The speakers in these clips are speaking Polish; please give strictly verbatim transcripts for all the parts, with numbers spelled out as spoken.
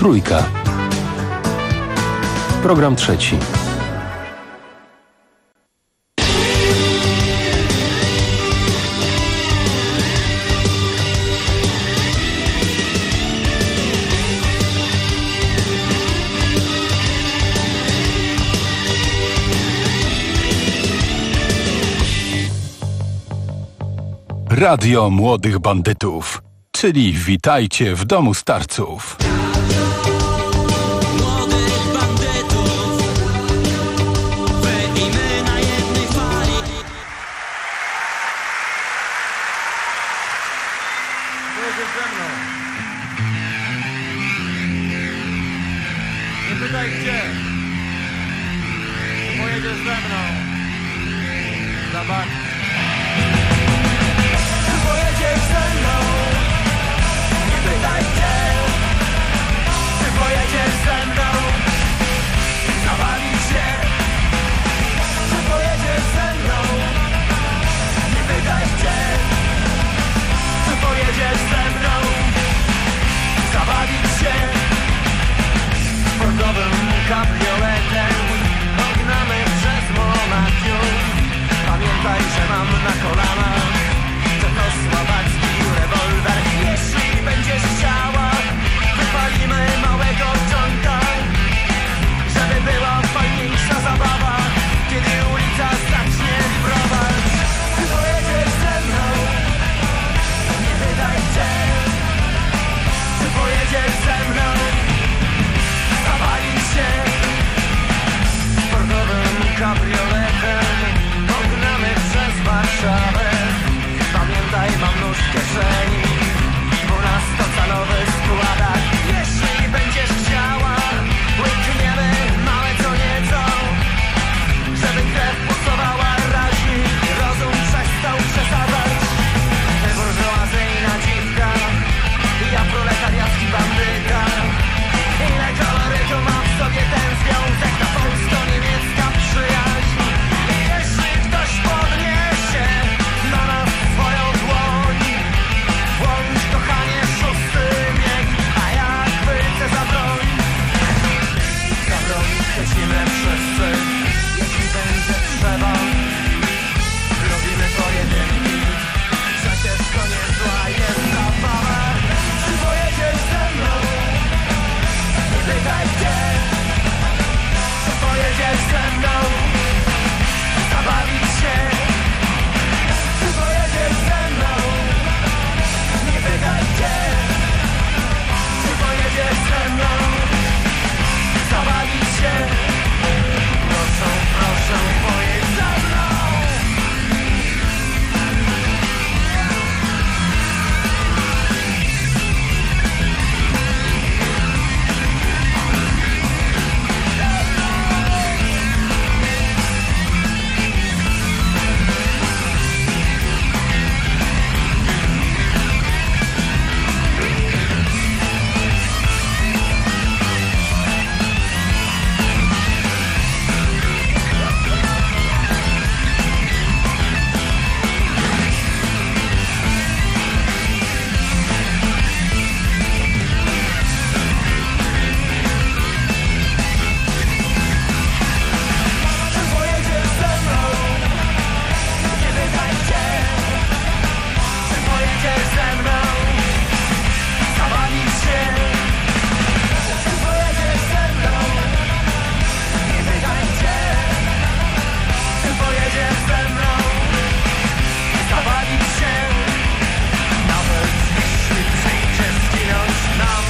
Trójka. Program trzeci. Radio Młodych Bandytów, czyli witajcie w domu starców. Młodych bandytów, wy i my na jednej fali. Pojedziesz ze mną. Nie pytaj gdzie. Pojedziesz ze mną. Zobacz. Pojedziesz ze mną, nie pytaj gdzie. Ty pojedziesz ze mną, zawalić się. Ty pojedziesz ze mną, nie pytaj gdzie. Ty pojedziesz ze mną, zawalić się. Sportowym kabrioletem ognamy przez Monachium. Pamiętaj, że mam na kolanach czechosłowacki rewolwer. Jeśli będziesz chciała, wypalimy małego jointa, żeby była fajniejsza zabawa, kiedy ulica zacznie wibrować. Ty pojedziesz ze mną, nie pytaj gdzie. Ty pojedziesz ze mną, zawalić się. Sportowym kabrioletem ognamy przez Warszawę. Pamiętaj, mam nóż w kieszeni, dwunastocalowy składak. Jeśli będziesz chciała, łykniemy małe co nieco, żeby krew pulsowała raźniej i rozum przestał przesadzać. Ty burżuazyjna dziwka, ja proletariacki bandyta. Ile kolorytu ma w sobie ten związek, ta polsko-niemiecka przyjaźń. I jeśli ktoś podniesie na nas swoją dłoń, włącz kochanie szósty bieg, a jak wyjdę za broń. Za broń chwycimy wszyscy, jeśli będzie trzeba. Robimy pojedynki, przecież to niezła jest zabawa. Czy pojedziesz ze mną? Nie pytaj gdzie. Czy pojedziesz ze mną? Zabawić się. Czy pojedziesz ze mną? Nie pytaj gdzie. Czy pojedziesz ze mną? Zabawić się. Proszę, proszę, pojedź ze mną. Czy pojedziesz ze mną? Nie pytaj gdzie. Czy pojedziesz ze mną? Zabawić się. Czy pojedziesz ze mną? Nie pytaj gdzie. Czy pojedziesz ze mną? Zabawić się. Nawet jeśli przyjdzie zginąć nam.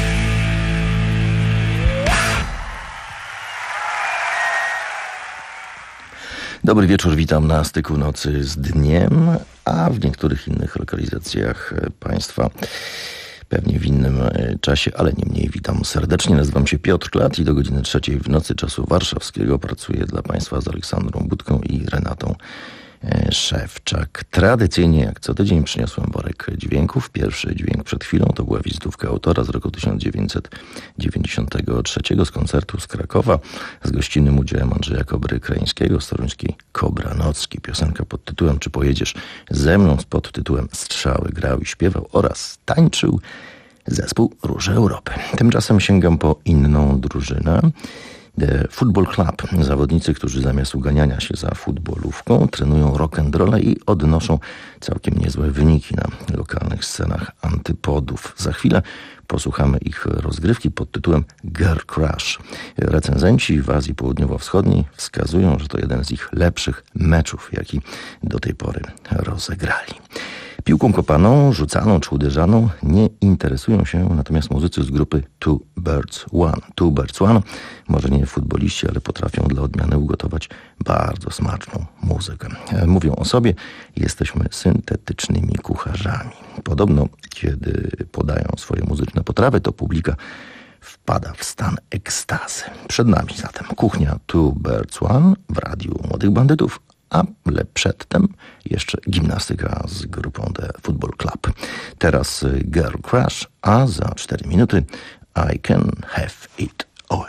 Dobry wieczór, witam na styku nocy z dniem, a w niektórych innych lokalizacjach państwa pewnie w innym czasie, ale nie mniej witam serdecznie. Nazywam się Piotr Klat i do godziny trzeciej w nocy czasu warszawskiego pracuję dla państwa z Aleksandrą Budką i Renatą Szewczak. Tradycyjnie, jak co tydzień, przyniosłem worek dźwięków. Pierwszy dźwięk przed chwilą to była wizytówka autora z roku tysiąc dziewięćset dziewięćdziesiątego trzeciego z koncertu z Krakowa z gościnnym udziałem Andrzeja Kobry Krańskiego z toruńskiej Kobranocki. Piosenka pod tytułem Czy pojedziesz ze mną z podtytułem Strzały grał i śpiewał oraz tańczył Zespół Róże Europy. Tymczasem sięgam po inną drużynę. The Football Club. Zawodnicy, którzy zamiast uganiania się za futbolówką, trenują rock'n'rolla i odnoszą całkiem niezłe wyniki na lokalnych scenach antypodów. Za chwilę posłuchamy ich rozgrywki pod tytułem Girl Crush. Recenzenci w Azji Południowo-Wschodniej wskazują, że to jeden z ich lepszych meczów, jaki do tej pory rozegrali. Piłką kopaną, rzucaną czy uderzaną nie interesują się natomiast muzycy z grupy Two Birds One. Two Birds One, może nie futboliści, ale potrafią dla odmiany ugotować bardzo smaczną muzykę. Mówią o sobie, jesteśmy syntetycznymi kucharzami. Podobno, kiedy podają swoje muzyczne potrawy, to publika wpada w stan ekstazy. Przed nami zatem kuchnia Two Birds One w Radiu Młodych Bandytów, ale przedtem jeszcze gimnastyka z grupą The Football Club. Teraz Girl Crush, a za cztery minuty I Can Have It All.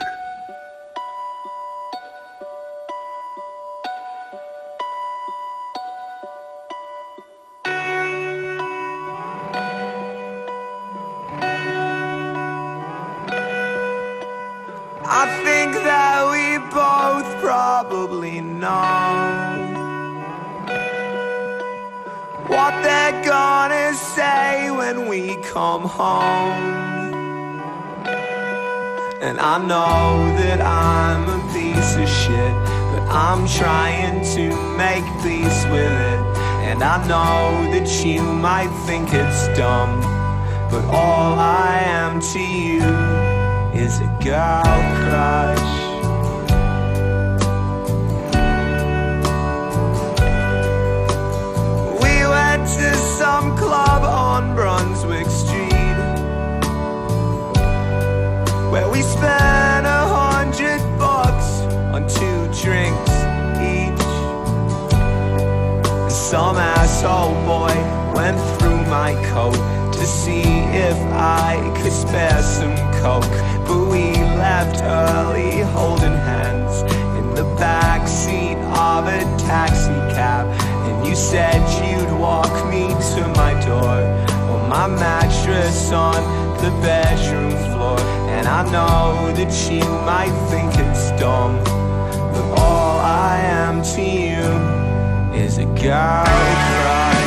I think that we both probably know what they're gonna say when we come home. And I know that I'm a piece of shit, but I'm trying to make peace with it. And I know that you might think it's dumb, but all I am to you is a girl crush. We went to some club on Brunswick Street, where we spent a hundred bucks on two drinks each. Some asshole boy went through my coat to see if I could spare some coke, but we left early holding hands in the back seat of a taxi cab. And you said you'd walk me to my door, on my mattress on the bedroom floor. And I know that you might think it's dumb, but all I am to you is a girl crush.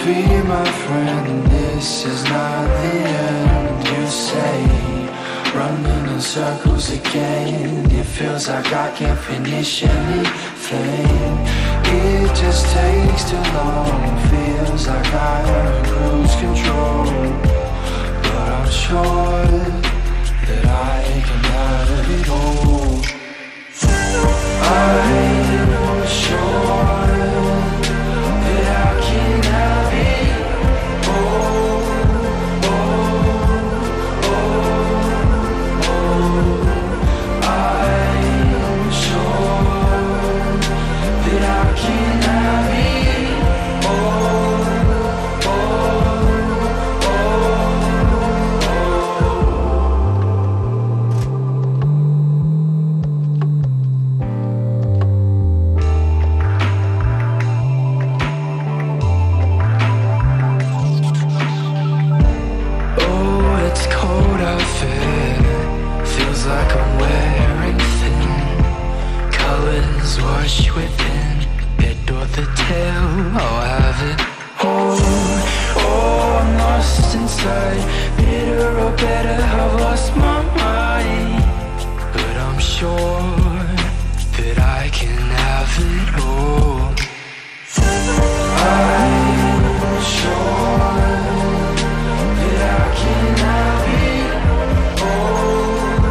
fear, my friend, this is not the end. You say, running in circles again. It feels like I can't finish anything. It just takes too long. Feels like I'm in cruise control, but I'm sure that I can have it all. I'm sure that I can have it all. Oh, oh, oh. I'm sure that I can have it all. Oh, oh, wash within, head or the tail, I'll have it all. Oh, I'm lost inside, bitter or better, I've lost my mind. But I'm sure that I can have it all. I'm sure that I can have it all.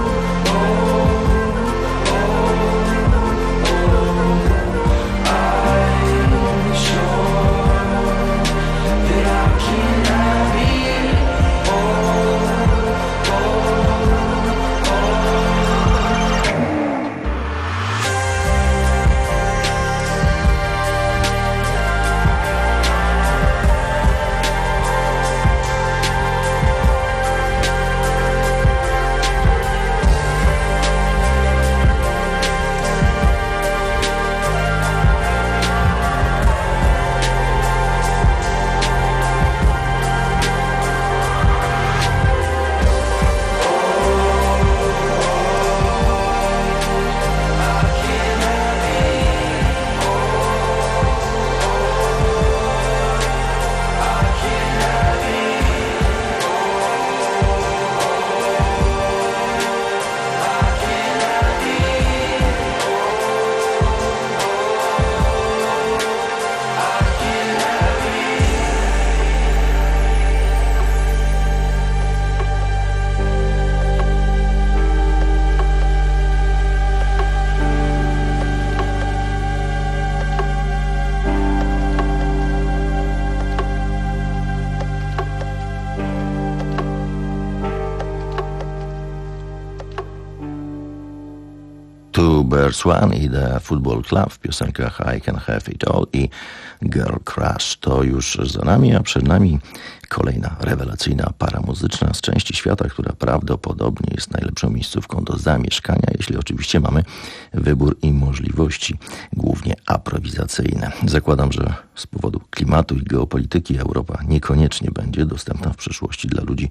Two Bears One i The Football Club w piosenkach I Can Have It All i Girl Crush. To już za nami, a przed nami kolejna rewelacyjna para muzyczna z części świata, która prawdopodobnie jest najlepszą miejscówką do zamieszkania, jeśli oczywiście mamy wybór i możliwości, głównie aprowizacyjne. Zakładam, że z powodu klimatu i geopolityki Europa niekoniecznie będzie dostępna w przyszłości dla ludzi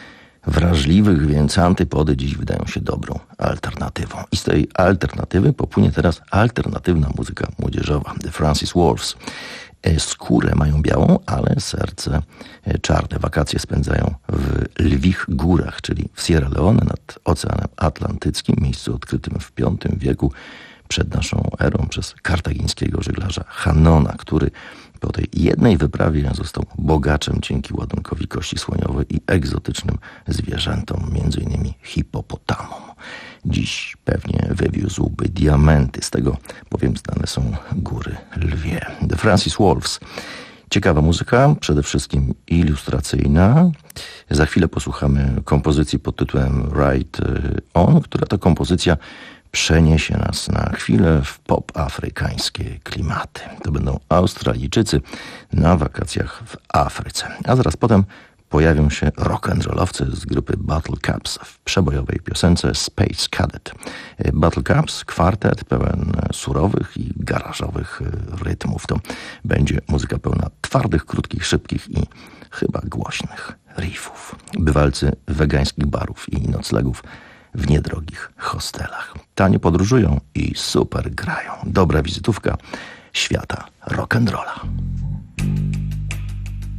wrażliwych, więc antypody dziś wydają się dobrą alternatywą. I z tej alternatywy popłynie teraz alternatywna muzyka młodzieżowa. The Francis Wolves. Skórę mają białą, ale serce czarne. Wakacje spędzają w Lwich Górach, czyli w Sierra Leone nad Oceanem Atlantyckim, miejscu odkrytym w piątym wieku przed naszą erą przez kartagińskiego żeglarza Hanona, który po tej jednej wyprawie został bogaczem dzięki ładunkowi kości słoniowej i egzotycznym zwierzętom, między innymi hipopotamom. Dziś pewnie wywiózłby diamenty, z tego bowiem znane są góry lwie. The Francis Wolves. Ciekawa muzyka, przede wszystkim ilustracyjna. Za chwilę posłuchamy kompozycji pod tytułem Right On, która to kompozycja przeniesie nas na chwilę w pop-afrykańskie klimaty. To będą Australijczycy na wakacjach w Afryce. A zaraz potem pojawią się rock'n'rollowcy z grupy Battle Caps w przebojowej piosence Space Cadet. Battle Caps, kwartet pełen surowych i garażowych rytmów. To będzie muzyka pełna twardych, krótkich, szybkich i chyba głośnych riffów. Bywalcy wegańskich barów i noclegów w niedrogich hostelach. Tanie podróżują i super grają. Dobra wizytówka świata rock'n'rolla.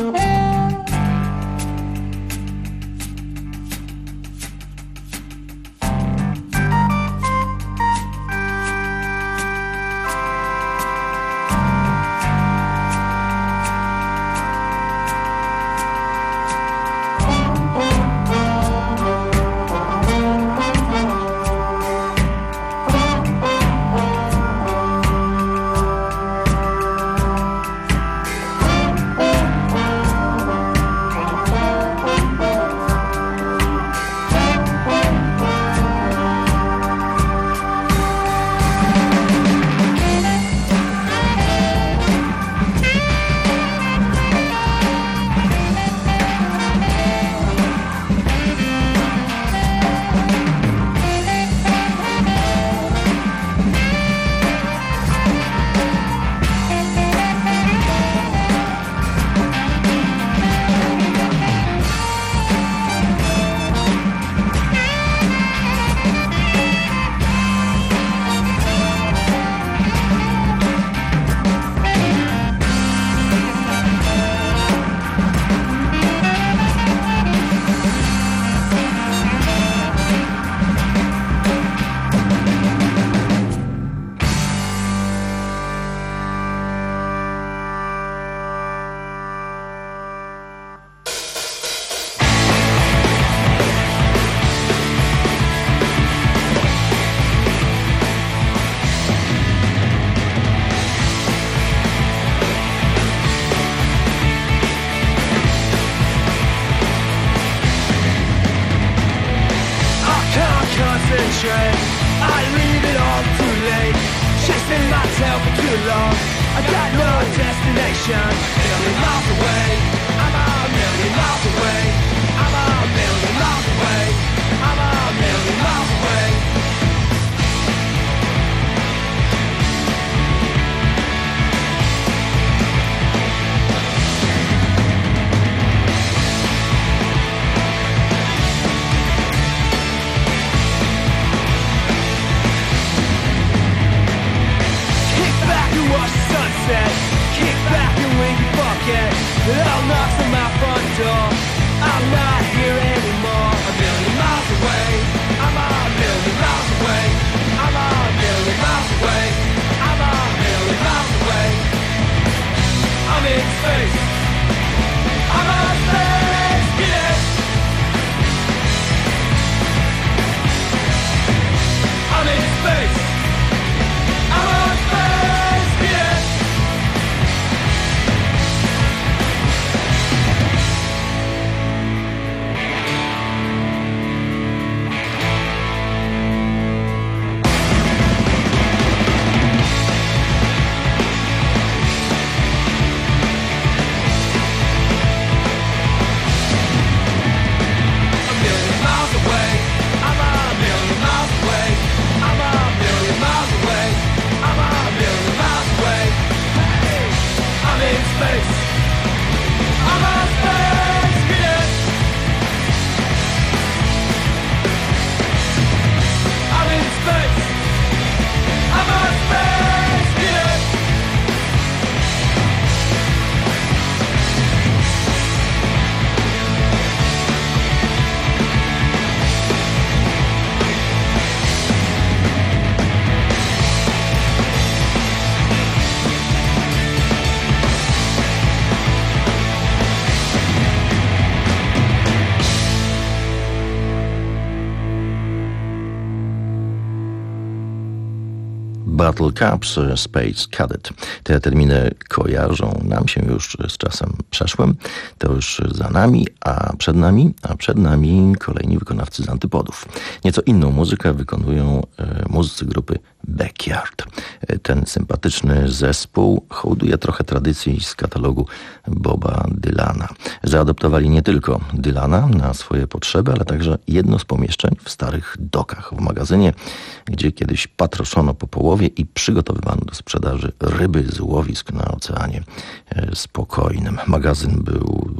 concentrate. I leave it all too late. Chasing my tail for too long. I got no destination. A million miles away. I'm a million miles away. I'm a million miles away. I'm a million miles away. Watch the sunset. Kick back and wink and forget that all knocks on my front door. I'm not here anymore. A million miles away. I'm a million miles away. I'm a million miles away. I'm a million miles away. I'm in space. I'm a space kid. I'm in space. I'm a space kid. Battle Caps, Space Cadet. Te terminy kojarzą nam się już z czasem przeszłym. To już za nami, a przed nami, a przed nami kolejni wykonawcy z Antypodów. Nieco inną muzykę wykonują e, muzycy grupy Backyard. E, ten sympatyczny zespół hołduje trochę tradycji z katalogu Boba Dylana. Zaadoptowali nie tylko Dylana na swoje potrzeby, ale także jedno z pomieszczeń w starych dokach w magazynie, gdzie kiedyś patroszono po połowie i przygotowywano do sprzedaży ryby z łowisk na Oceanie Spokojnym. Magazyn był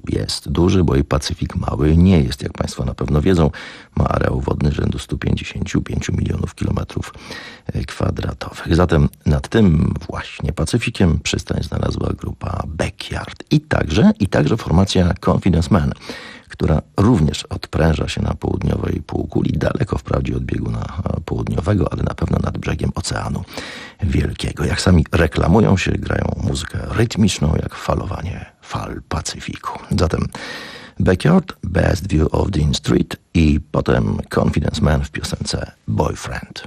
jest duży, bo i Pacyfik mały nie jest, jak Państwo na pewno wiedzą. Ma areał wodny rzędu stu pięćdziesięciu pięciu milionów kilometrów kwadratowych. Zatem nad tym właśnie Pacyfikiem przystań znalazła grupa Backyard i także, i także formacja Confidence Man, która również odpręża się na południowej półkuli, daleko wprawdzie od bieguna południowego, ale na pewno nad brzegiem Oceanu Wielkiego. Jak sami reklamują się, grają muzykę rytmiczną, jak falowanie fal Pacyfiku. Zatem Backyard, Best View of Dean Street i potem Confidence Man w piosence Boyfriend.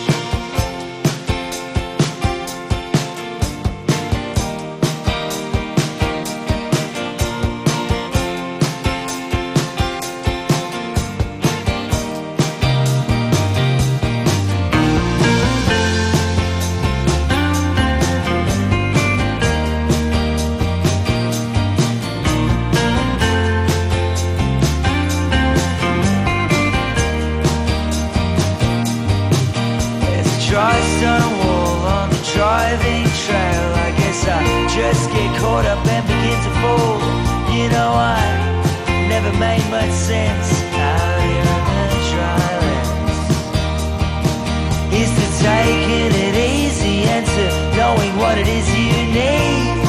Just get caught up and begin to fall. You know I never made much sense out here on the drylands. Is to taking it easy and to knowing what it is you need.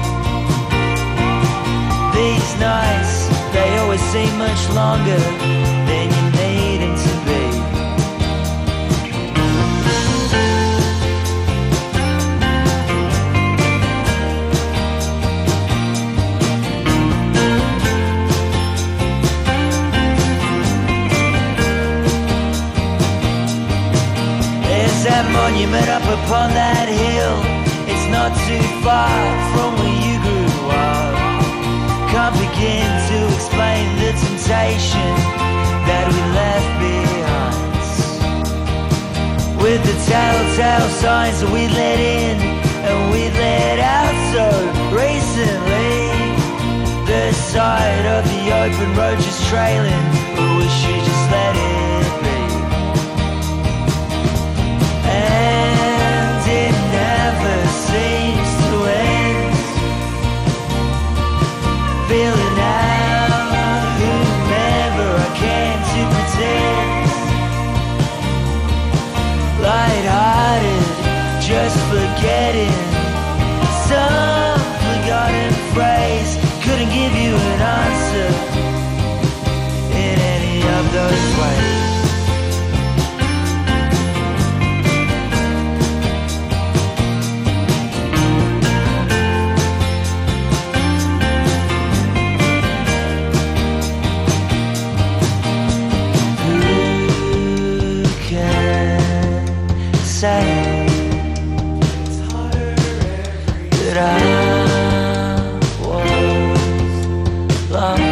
These nights, they always seem much longer than you need them to be. That monument up upon that hill, it's not too far from where you grew up. Can't begin to explain the temptation that we left behind. With the telltale signs that we let in and we let out so recently. The side of the open road just trailing, but we should just let it be. And it never seems to end. Feeling out whomever I can to pretend. Lighthearted, just forgetting some forgotten phrase. Couldn't give you an answer in any of those ways. Say that I was lost.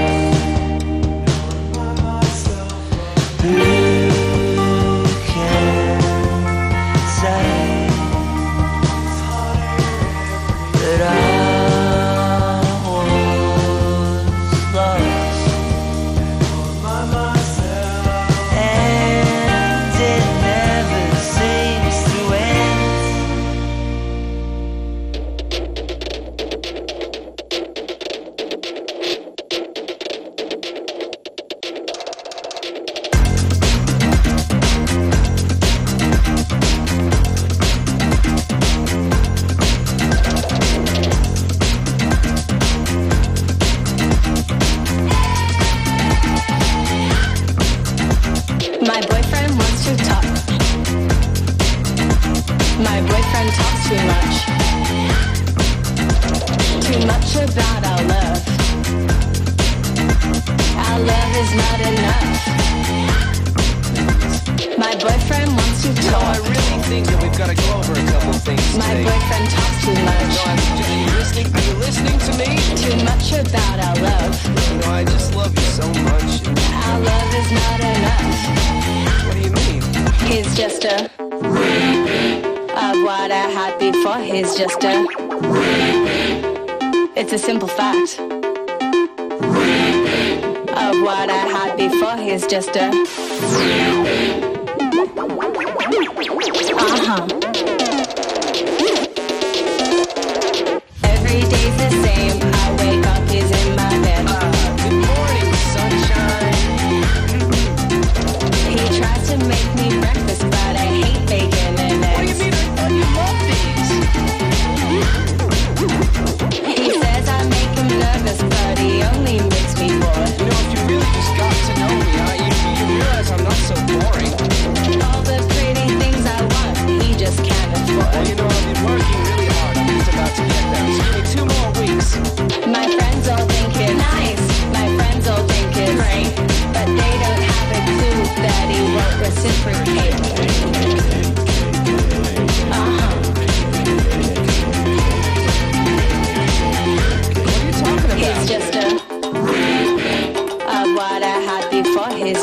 Who can say that I was lost? And it never seems to end. My boyfriend wants to talk. My boyfriend talks too much. Too much about our love. Our love is not enough. My boyfriend wants to No, I talk. really think that we've got to go over a couple things My today. boyfriend talks too No, much. I'm just, are you listening? Are you listening to me? Too much about our love. You know, I just love you so much. Our love is not enough. What do you mean? He's just a of what I had before. He's just a. It's a simple fact. Of what I had before. He's just a. Uh huh. Every day's the same. I wake up, he's in my bed.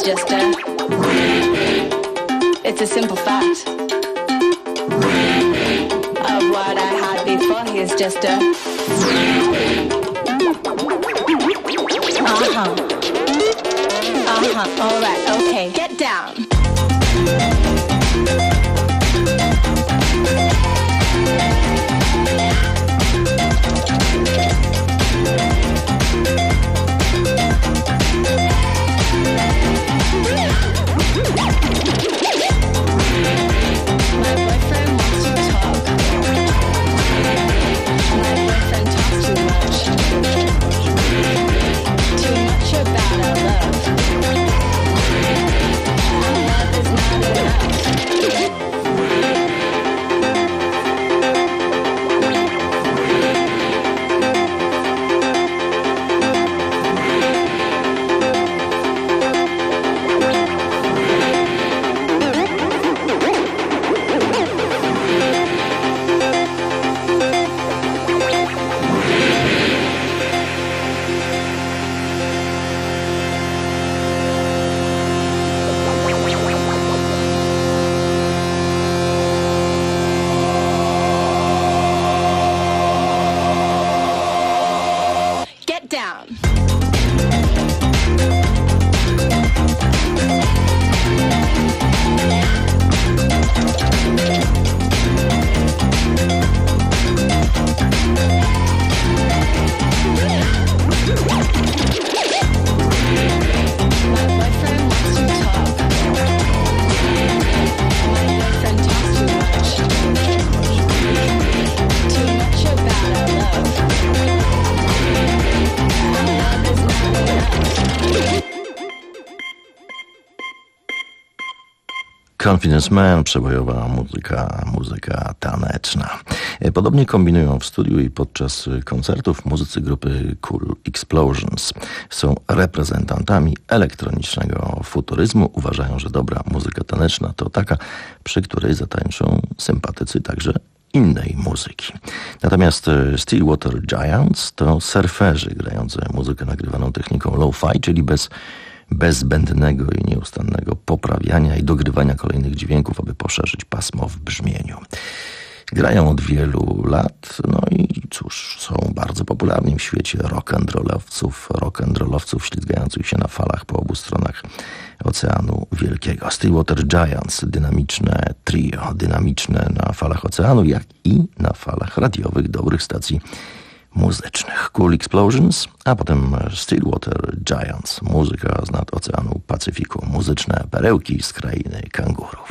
just a. It's a simple fact of what I had before. He's just a. Uh huh. Uh huh. All right. Okay. Get down. Confidence Man, przebojowa muzyka, muzyka taneczna. Podobnie kombinują w studiu i podczas koncertów muzycy grupy Cool Explosions. Są reprezentantami elektronicznego futuryzmu. Uważają, że dobra muzyka taneczna to taka, przy której zatańczą sympatycy także innej muzyki. Natomiast Stillwater Giants to surferzy grający muzykę nagrywaną techniką lo-fi, czyli bez bez zbędnego i nieustannego poprawiania i dogrywania kolejnych dźwięków, aby poszerzyć pasmo w brzmieniu. Grają od wielu lat, no i cóż, są bardzo popularni w świecie rock'n'rollowców, rock'n'rollowców ślizgających się na falach po obu stronach Oceanu Wielkiego. Stillwater Giants, dynamiczne trio, dynamiczne na falach oceanu, jak i na falach radiowych dobrych stacji muzycznych. Cool Explosions, a potem Stillwater Giants, muzyka z nad Oceanu Pacyfiku, muzyczne perełki z krainy kangurów.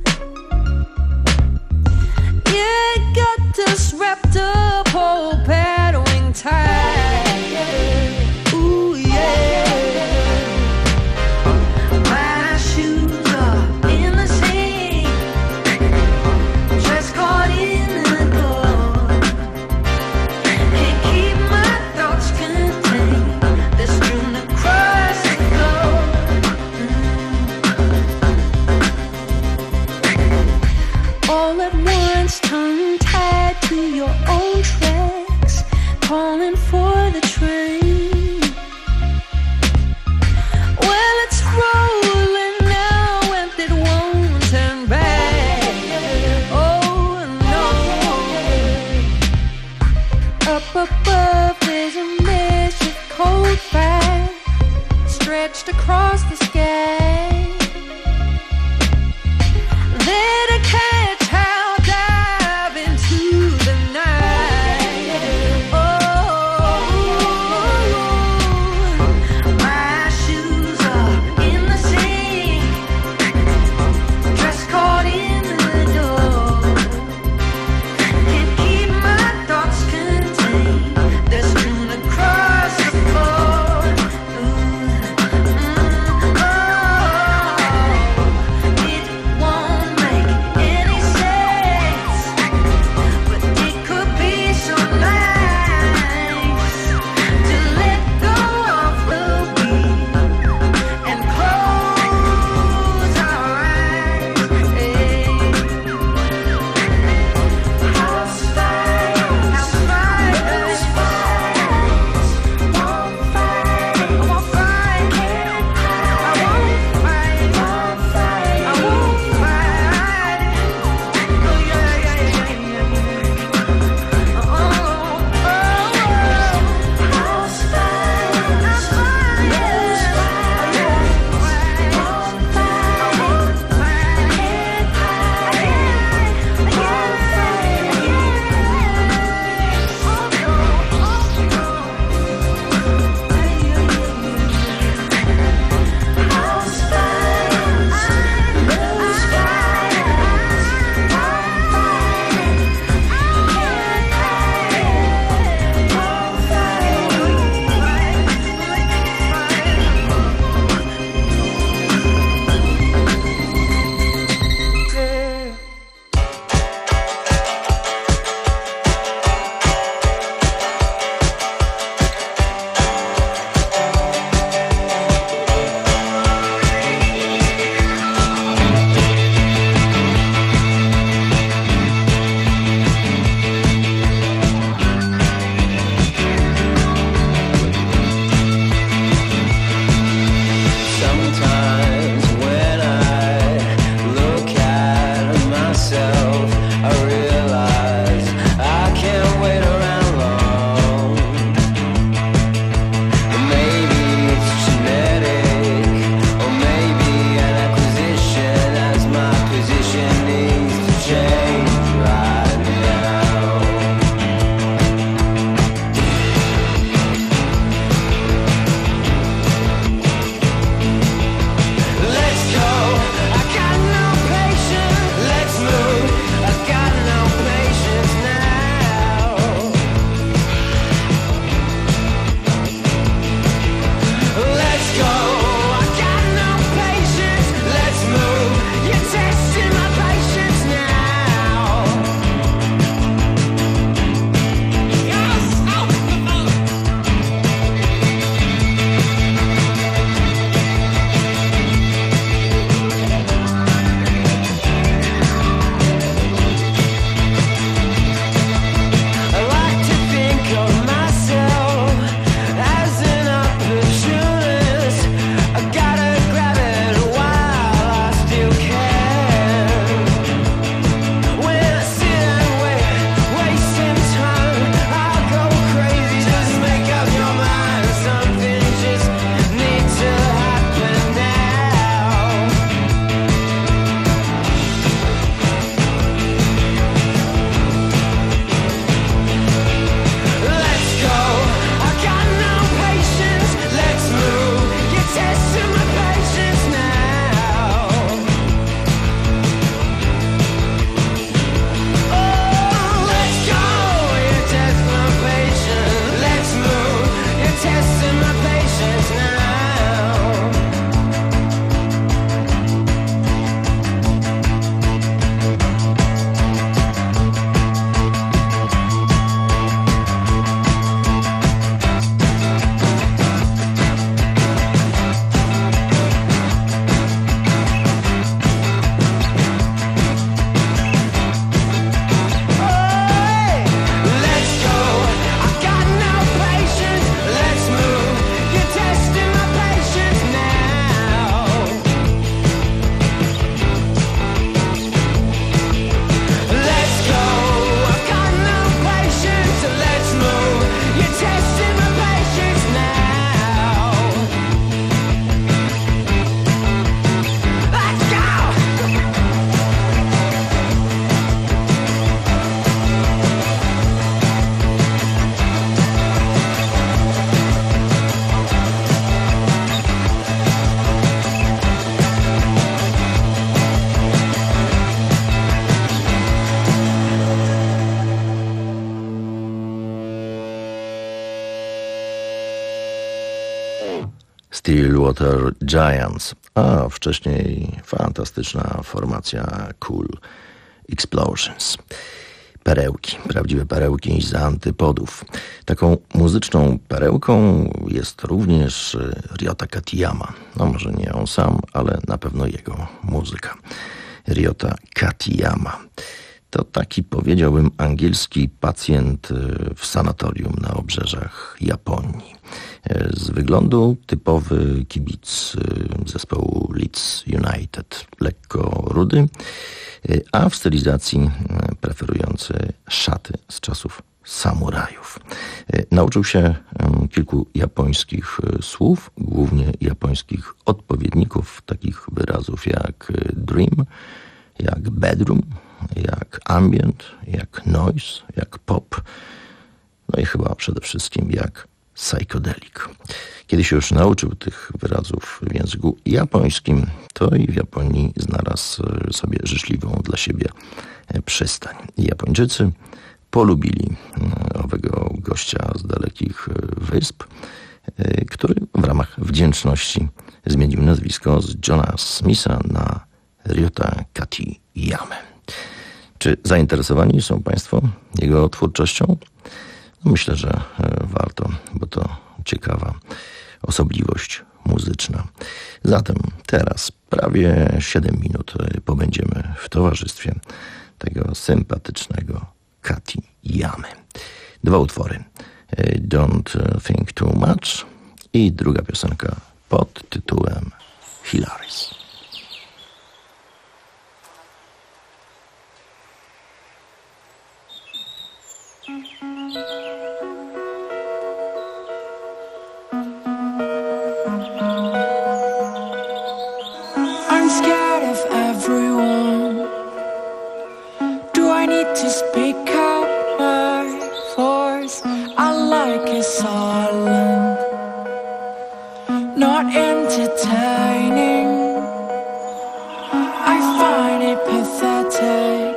Wrapped up whole pack. Up above there's a mesh of cold fire stretched across the sky. Let a cat cow dive into the night. Oh, my shoes are in the sink, dress caught in the door. Can't keep my thoughts contained. They're strewn across the floor. Ooh, mm, oh. Stillwater Giants, a wcześniej fantastyczna formacja Cool Explosions. Perełki, prawdziwe perełki z antypodów. Taką muzyczną perełką jest również Ryota Katiyama. No może nie on sam, ale na pewno jego muzyka. Ryota Katiyama to taki, powiedziałbym, angielski pacjent w sanatorium na obrzeżach Japonii. Z wyglądu typowy kibic zespołu Leeds United, lekko rudy, a w stylizacji preferujący szaty z czasów samurajów. Nauczył się kilku japońskich słów, głównie japońskich odpowiedników takich wyrazów jak dream, jak bedroom, jak ambient, jak noise, jak pop, no i chyba przede wszystkim jak psychedelic. Kiedy się już nauczył tych wyrazów w języku japońskim, to i w Japonii znalazł sobie życzliwą dla siebie przystań. Japończycy polubili owego gościa z dalekich wysp, który w ramach wdzięczności zmienił nazwisko z Johna Smitha na Ryota Katiyamę. Czy zainteresowani są Państwo jego twórczością? Myślę, że warto, bo to ciekawa osobliwość muzyczna. Zatem teraz prawie siedem minut pobędziemy w towarzystwie tego sympatycznego Katiyamy. Dwa utwory. Don't Think Too Much i druga piosenka pod tytułem Hilaris. I'm scared of everyone. Do I need to speak up my voice? I like it silent, not entertaining. I find it pathetic.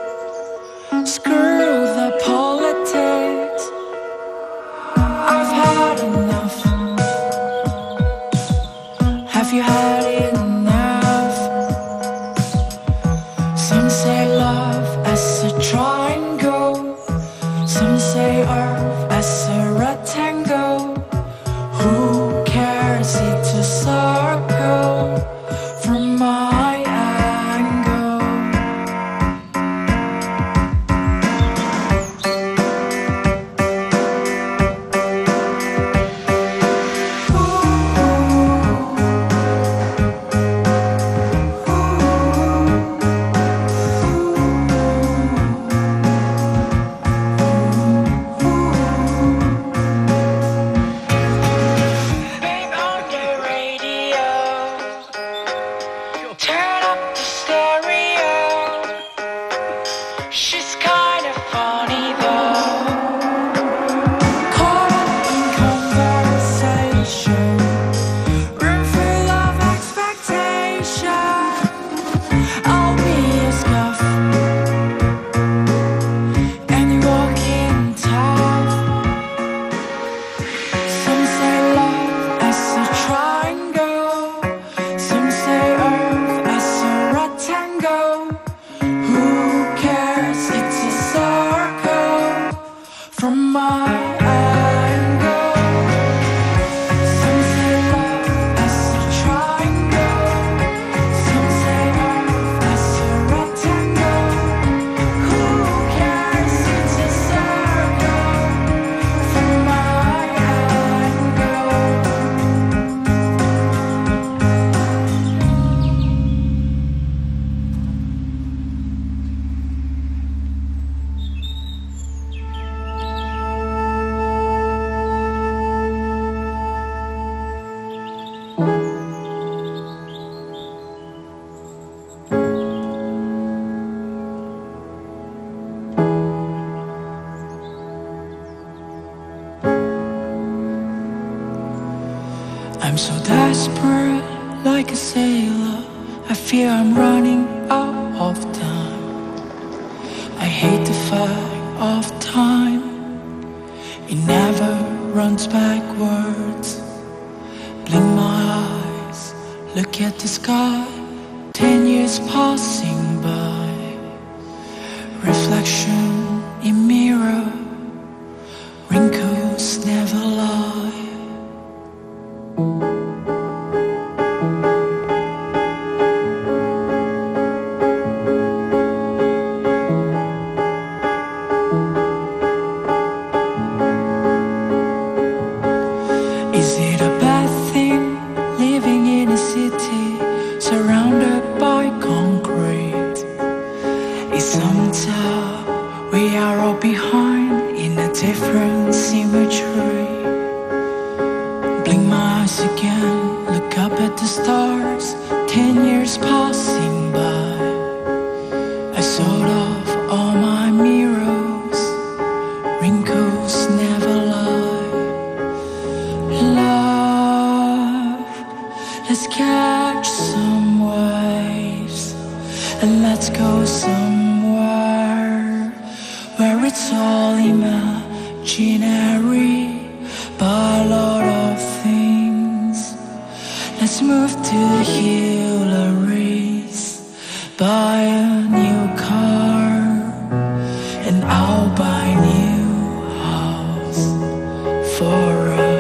Screw the politics. I've had enough. Have you had enough? Some say love as a triangle, some say earth as a rectangle. Who cares? It's a circle from my angle. Babe on the radio, turn up the stereo. She's kind of funny though. Caught up in conversation, room full of expectation. I'll be a scuff, and you walking tough. Some say love as a triangle, some say earth as a rectangle. Who cares? It's a circle from my angle. Some say love as a triangle, some say earth as a rectangle. Who cares? It's a circle from my angle. I'm so desperate, like a sailor. I fear I'm running out of time. I hate the fact of time. It never runs backwards. Blink my Look at the sky, ten years passing by. Reflection in mirror, wrinkles never lie. Is it a bad thing living in a city surrounded by concrete? Is sometimes we are all behind in a different symmetry? Blink my eyes again, look up at the stars, ten years passing by. I sort of all my mirrors, wrinkles never lie. Love, let's catch some waves and let's go somewhere where it's all imaginary, but a lot of things. Let's move to Hillary's, buy a new car, and I'll buy a new house for us.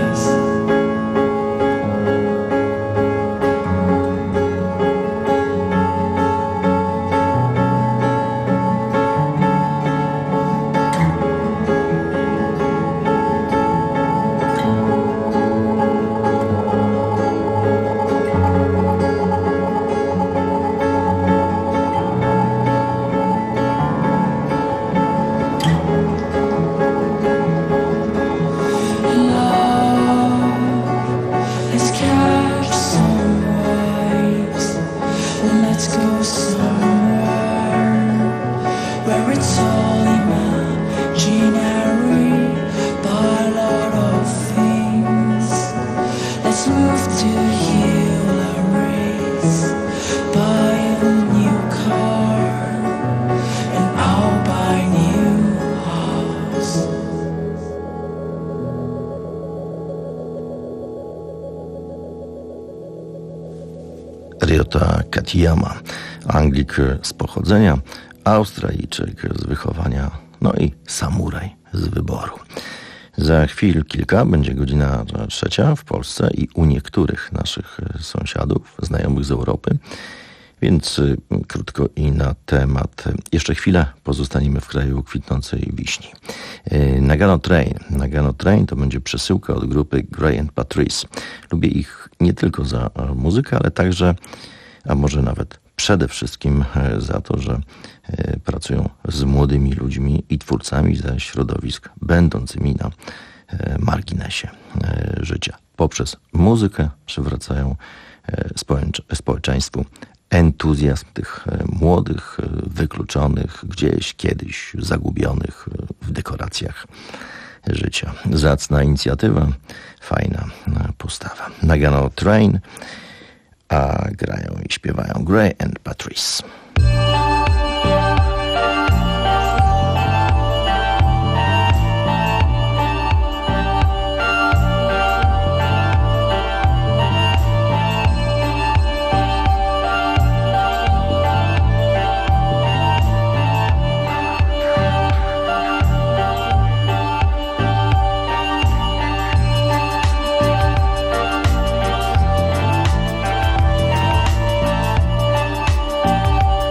Ryota Katiyama, Anglik z pochodzenia, Australijczyk z wychowania, no i samuraj z wyboru. Za chwil kilka będzie godzina trzecia w Polsce i u niektórych naszych sąsiadów, znajomych z Europy, więc krótko i na temat. Jeszcze chwilę pozostaniemy w kraju kwitnącej wiśni. Nagano Train. Nagano Train to będzie przesyłka od grupy Gray and Patrice. Lubię ich nie tylko za muzykę, ale także, a może nawet przede wszystkim za to, że pracują z młodymi ludźmi i twórcami ze środowisk będącymi na marginesie życia. Poprzez muzykę przywracają społeczeństwu entuzjazm tych młodych, wykluczonych, gdzieś kiedyś zagubionych w dekoracjach życia. Zacna inicjatywa, fajna postawa. Nagano Train, a grają i śpiewają Gray and Patrice. Thank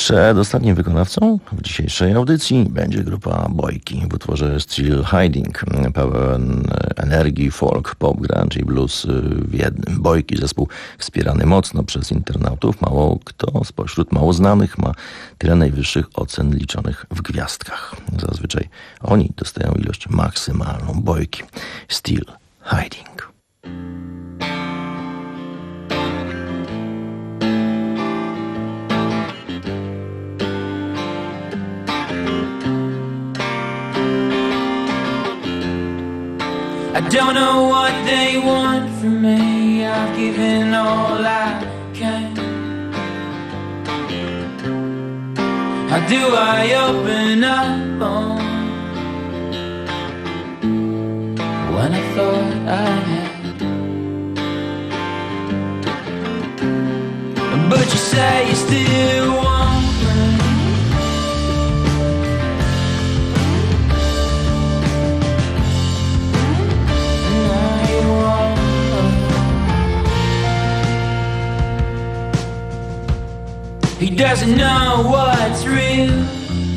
Przedostatnim wykonawcą w dzisiejszej audycji będzie grupa Bojki w utworze Still Hiding. Pełen energii, folk, pop, grunge i blues w jednym. Bojki, zespół wspierany mocno przez internautów. Mało kto spośród mało znanych ma tyle najwyższych ocen liczonych w gwiazdkach. Zazwyczaj oni dostają ilość maksymalną. Bojki. Still Hiding. I don't know what they want from me. I've given all I can. How do I open up on when I thought I had? But you say you still want me. He doesn't know what's real.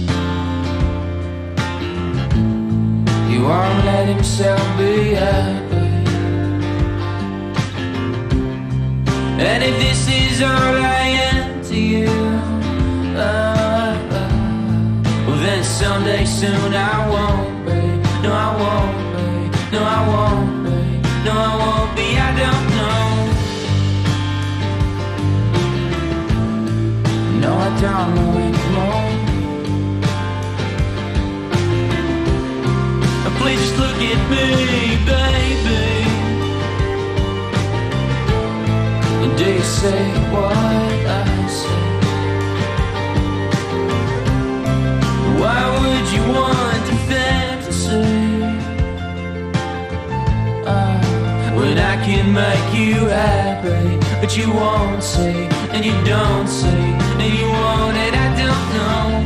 He won't let himself be happy. And if this is all I am to you, uh, uh, well then someday soon I won't be. No, I won't be. No, I won't be. No, I won't be. I don't know. No, I don't know anymore. Please just look at me, baby. And do you say what I say? Why would you want to fantasy uh, when I can make you happy? But you won't see, and you don't see, and you want it, I don't know.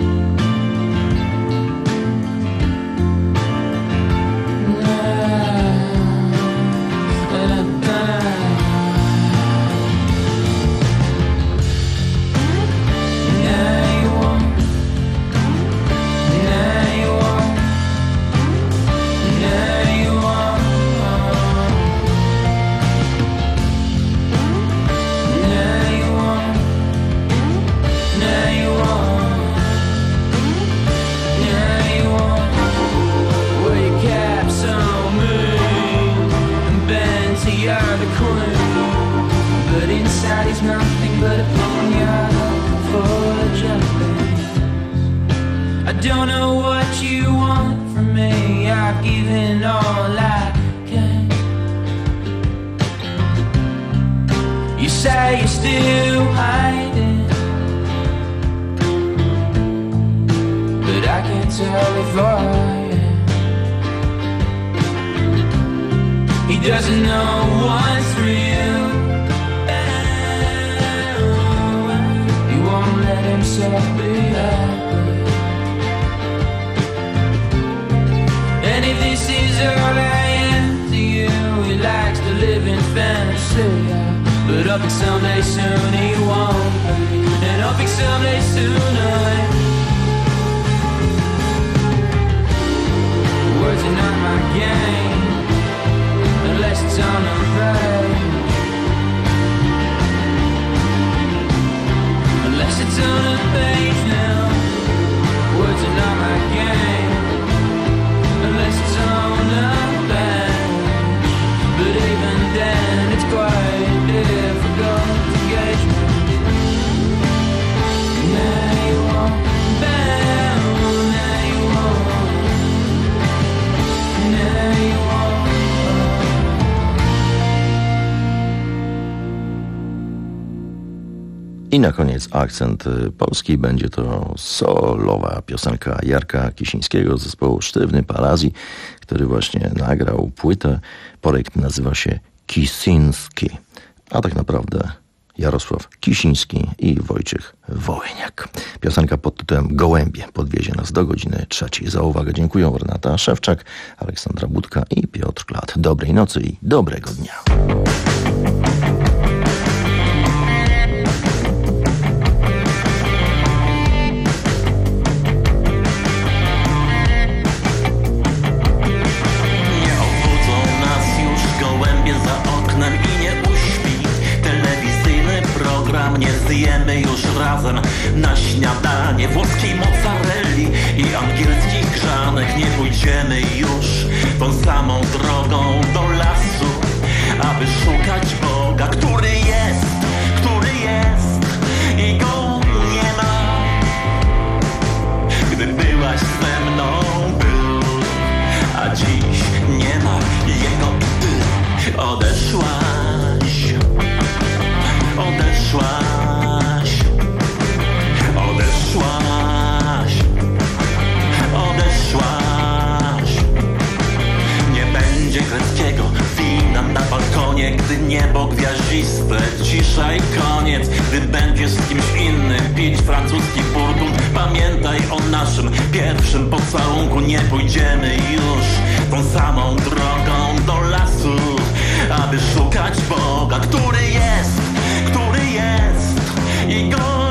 Inside is nothing but a ponyard full of jelly. I don't know what you want from me. I've given all I can. You say you're still hiding, but I can't tell if I am. He doesn't know what's real. Let himself be happy. And if this is all I am to you, he likes to live in fantasy. But hoping someday soon he won't be. And hoping someday soon I words are not my game unless it's on a page. Unless it's on a page now. Words are not my game unless it's on a page. But even then it's quite difficult to gauge me. Now you won't bound. Now you won't. Now you won't. I na koniec akcent polski. Będzie to solowa piosenka Jarka Kisińskiego z zespołu Sztywny Parazji, który właśnie nagrał płytę. Projekt nazywa się Kisiński, a tak naprawdę Jarosław Kisiński i Wojciech Wołyniak. Piosenka pod tytułem Gołębie podwiezie nas do godziny trzeciej. Za uwagę dziękuję Renata Szewczak, Aleksandra Budka i Piotr Klat. Dobrej nocy i dobrego dnia. śniadanie włoskiej mozzarelli i angielskich grzanek. Nie pójdziemy już tą samą drogą do lasu, aby szukać Boga, który jest, który jest i go nie ma. Gdy byłaś ze mną, był, a dziś nie ma jego i ty odeszłaś, odeszłaś, odeszłaś, odeszłaś. Nie będzie greckiego wina na balkonie, gdy niebo gwiaździste, cisza i koniec. Gdy będziesz z kimś innym pić francuski burgund, pamiętaj o naszym pierwszym pocałunku. Nie pójdziemy już tą samą drogą do lasu, aby szukać Boga, który jest, który jest i go